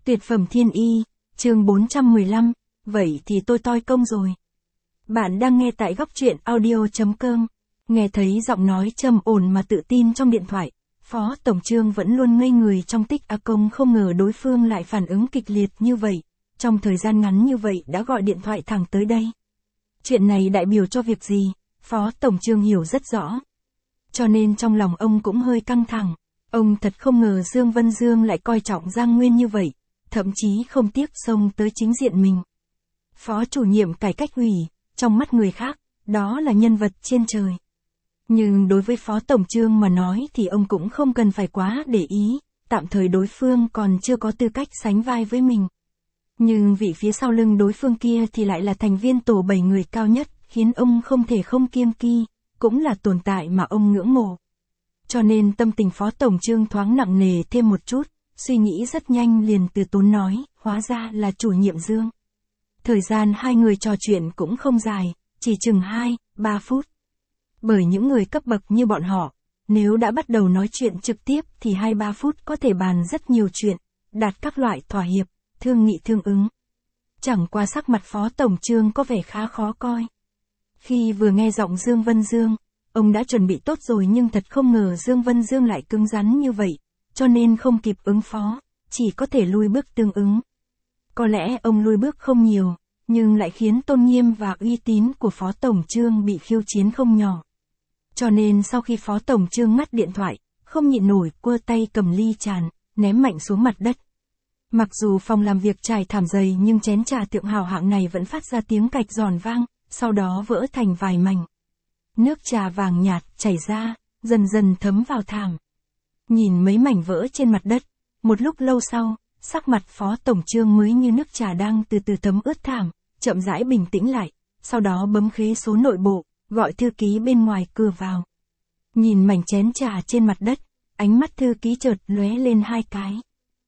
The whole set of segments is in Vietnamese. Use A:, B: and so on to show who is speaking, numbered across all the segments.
A: Tuyệt phẩm thiên y, chương 415, vậy thì tôi toi công rồi. Bạn đang nghe tại góc truyện audio.com. Nghe thấy giọng nói trầm ổn mà tự tin trong điện thoại, Phó Tổng Trương vẫn luôn ngây người trong tích công, không ngờ đối phương lại phản ứng kịch liệt như vậy, trong thời gian ngắn như vậy đã gọi điện thoại thẳng tới đây. Chuyện này đại biểu cho việc gì, Phó Tổng Trương hiểu rất rõ. Cho nên trong lòng ông cũng hơi căng thẳng, ông thật không ngờ Dương Vân Dương lại coi trọng Giang Nguyên như vậy, thậm chí không tiếc xông tới chính diện mình. Phó chủ nhiệm cải cách ủy, trong mắt người khác, đó là nhân vật trên trời. Nhưng đối với Phó Tổng Trương mà nói thì ông cũng không cần phải quá để ý, tạm thời đối phương còn chưa có tư cách sánh vai với mình. Nhưng vị phía sau lưng đối phương kia thì lại là thành viên tổ 7 người cao nhất, khiến ông không thể không kiêng kỵ, cũng là tồn tại mà ông ngưỡng mộ. Cho nên tâm tình Phó Tổng Trương thoáng nặng nề thêm một chút, suy nghĩ rất nhanh liền từ tốn nói, hóa ra là chủ nhiệm Dương. Thời gian hai người trò chuyện cũng không dài, chỉ chừng 2-3 phút. Bởi những người cấp bậc như bọn họ, nếu đã bắt đầu nói chuyện trực tiếp thì 2-3 phút có thể bàn rất nhiều chuyện, đạt các loại thỏa hiệp, thương nghị thương ứng. Chẳng qua sắc mặt Phó Tổng Trương có vẻ khá khó coi. Khi vừa nghe giọng Dương Vân Dương, ông đã chuẩn bị tốt rồi nhưng thật không ngờ Dương Vân Dương lại cứng rắn như vậy, cho nên không kịp ứng phó, chỉ có thể lui bước tương ứng. Có lẽ ông lui bước không nhiều, nhưng lại khiến tôn nghiêm và uy tín của Phó Tổng Trương bị khiêu chiến không nhỏ. Cho nên sau khi Phó Tổng Trương ngắt điện thoại, không nhịn nổi quơ tay cầm ly tràn, ném mạnh xuống mặt đất. Mặc dù phòng làm việc trải thảm dày nhưng chén trà thượng hào hạng này vẫn phát ra tiếng cạch giòn vang, sau đó vỡ thành vài mảnh. Nước trà vàng nhạt chảy ra, dần dần thấm vào thảm. Nhìn mấy mảnh vỡ trên mặt đất, một lúc lâu sau, sắc mặt Phó Tổng Trương mới như nước trà đang từ từ thấm ướt thảm, chậm rãi bình tĩnh lại, sau đó bấm khế số nội bộ, gọi thư ký bên ngoài cửa vào. Nhìn mảnh chén trà trên mặt đất, ánh mắt thư ký chợt lóe lên hai cái.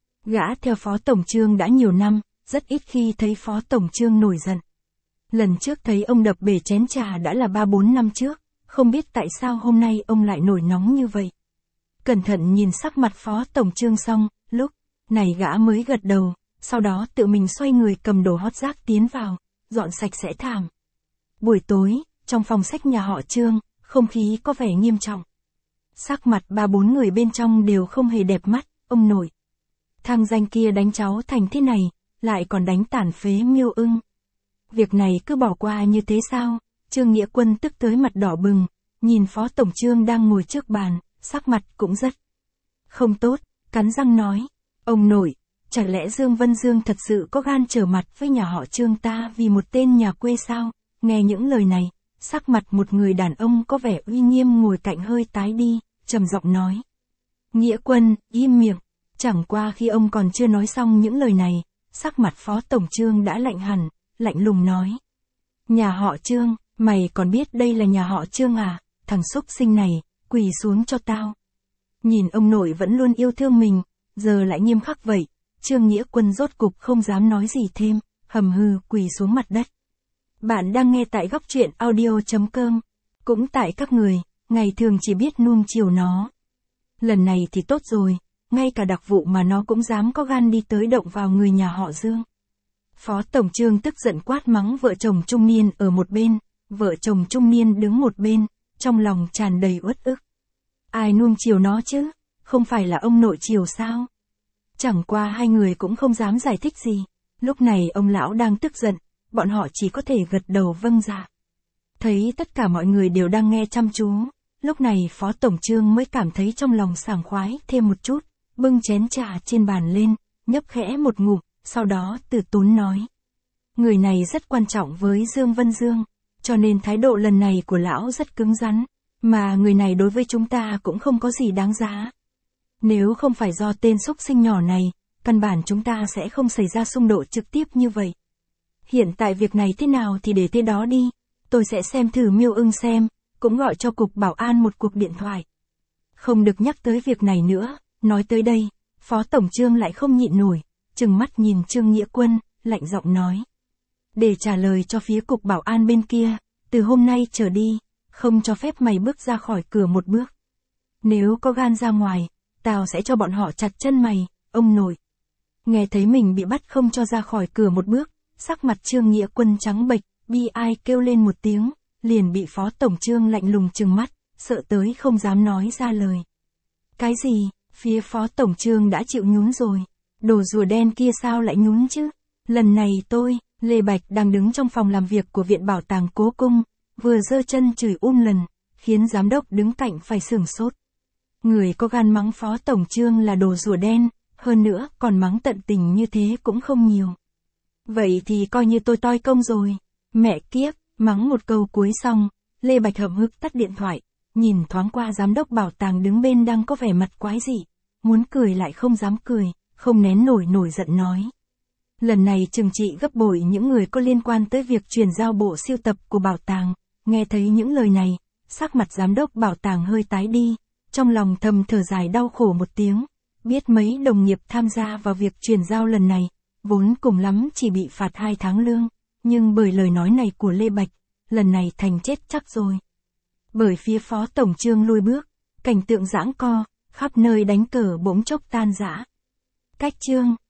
A: Gã theo Phó Tổng Trương đã nhiều năm, rất ít khi thấy Phó Tổng Trương nổi giận. Lần trước thấy ông đập bể chén trà đã là 3-4 năm trước, không biết tại sao hôm nay ông lại nổi nóng như vậy. Cẩn thận nhìn sắc mặt Phó Tổng Trương xong, lúc này gã mới gật đầu, sau đó tự mình xoay người cầm đồ hót rác tiến vào, dọn sạch sẽ thảm. Buổi tối, trong phòng sách nhà họ Trương, không khí có vẻ nghiêm trọng. Sắc mặt 3-4 người bên trong đều không hề đẹp mắt, ông nội. Thằng danh kia đánh cháu thành thế này, lại còn đánh tàn phế Miêu Ưng. Việc này cứ bỏ qua như thế sao? Trương Nghĩa Quân tức tới mặt đỏ bừng, nhìn Phó Tổng Trương đang ngồi trước bàn, sắc mặt cũng rất không tốt, cắn răng nói, ông nội, chả lẽ Dương Vân Dương thật sự có gan trở mặt với nhà họ Trương ta vì một tên nhà quê sao? Nghe những lời này, sắc mặt một người đàn ông có vẻ uy nghiêm ngồi cạnh hơi tái đi, trầm giọng nói. Nghĩa Quân, im miệng. Chẳng qua khi ông còn chưa nói xong những lời này, sắc mặt Phó Tổng Trương đã lạnh hẳn, lạnh lùng nói. Nhà họ Trương, mày còn biết đây là nhà họ Trương à? Thằng xúc sinh này, quỳ xuống cho tao. Nhìn ông nội vẫn luôn yêu thương mình, giờ lại nghiêm khắc vậy, Trương Nghĩa Quân rốt cục không dám nói gì thêm, hầm hừ quỳ xuống mặt đất. Bạn đang nghe tại góc truyện audio.com, cũng tại các người, ngày thường chỉ biết nuông chiều nó. Lần này thì tốt rồi, ngay cả đặc vụ mà nó cũng dám có gan đi tới động vào người nhà họ Dương. Phó Tổng Trương tức giận quát mắng vợ chồng trung niên ở một bên, vợ chồng trung niên đứng một bên, trong lòng tràn đầy uất ức. Ai nuông chiều nó chứ, không phải là ông nội chiều sao? Chẳng qua hai người cũng không dám giải thích gì, lúc này ông lão đang tức giận, bọn họ chỉ có thể gật đầu vâng dạ. Thấy tất cả mọi người đều đang nghe chăm chú, lúc này Phó Tổng Trương mới cảm thấy trong lòng sảng khoái thêm một chút, bưng chén trà trên bàn lên, nhấp khẽ một ngụm, sau đó từ tốn nói. Người này rất quan trọng với Dương Vân Dương, cho nên thái độ lần này của lão rất cứng rắn, mà người này đối với chúng ta cũng không có gì đáng giá. Nếu không phải do tên xúc sinh nhỏ này, căn bản chúng ta sẽ không xảy ra xung đột trực tiếp như vậy. Hiện tại việc này thế nào thì để thế đó đi, tôi sẽ xem thử Miêu Ưng xem, cũng gọi cho cục bảo an một cuộc điện thoại. Không được nhắc tới việc này nữa, nói tới đây, Phó Tổng Trương lại không nhịn nổi, trừng mắt nhìn Trương Nghĩa Quân, lạnh giọng nói. Để trả lời cho phía cục bảo an bên kia, từ hôm nay trở đi, không cho phép mày bước ra khỏi cửa một bước. Nếu có gan ra ngoài, tao sẽ cho bọn họ chặt chân mày, ông nội. Nghe thấy mình bị bắt không cho ra khỏi cửa một bước, sắc mặt Trương Nghĩa Quân trắng bệch, bi ai kêu lên một tiếng, liền bị Phó Tổng Trương lạnh lùng trừng mắt, sợ tới không dám nói ra lời. Cái gì, phía Phó Tổng Trương đã chịu nhún rồi, đồ rùa đen kia sao lại nhún chứ? Lần này tôi, Lê Bạch đang đứng trong phòng làm việc của Viện Bảo tàng Cố Cung, vừa giơ chân chửi lần, khiến giám đốc đứng cạnh phải sửng sốt. Người có gan mắng Phó Tổng Trương là đồ rùa đen, hơn nữa còn mắng tận tình như thế cũng không nhiều. Vậy thì coi như tôi toi công rồi. Mẹ kiếp, mắng một câu cuối xong, Lê Bạch hậm hực tắt điện thoại, nhìn thoáng qua giám đốc bảo tàng đứng bên đang có vẻ mặt quái dị, muốn cười lại không dám cười, không nén nổi giận nói. Lần này trừng trị gấp bội những người có liên quan tới việc chuyển giao bộ sưu tập của bảo tàng. Nghe thấy những lời này, sắc mặt giám đốc bảo tàng hơi tái đi, trong lòng thầm thở dài đau khổ một tiếng, biết mấy đồng nghiệp tham gia vào việc chuyển giao lần này, vốn cùng lắm chỉ bị phạt 2 tháng lương, nhưng bởi lời nói này của Lê Bạch, lần này thành chết chắc rồi. Bởi phía Phó Tổng Trương lui bước, cảnh tượng giãng co, khắp nơi đánh cờ bỗng chốc tan rã. Cách chương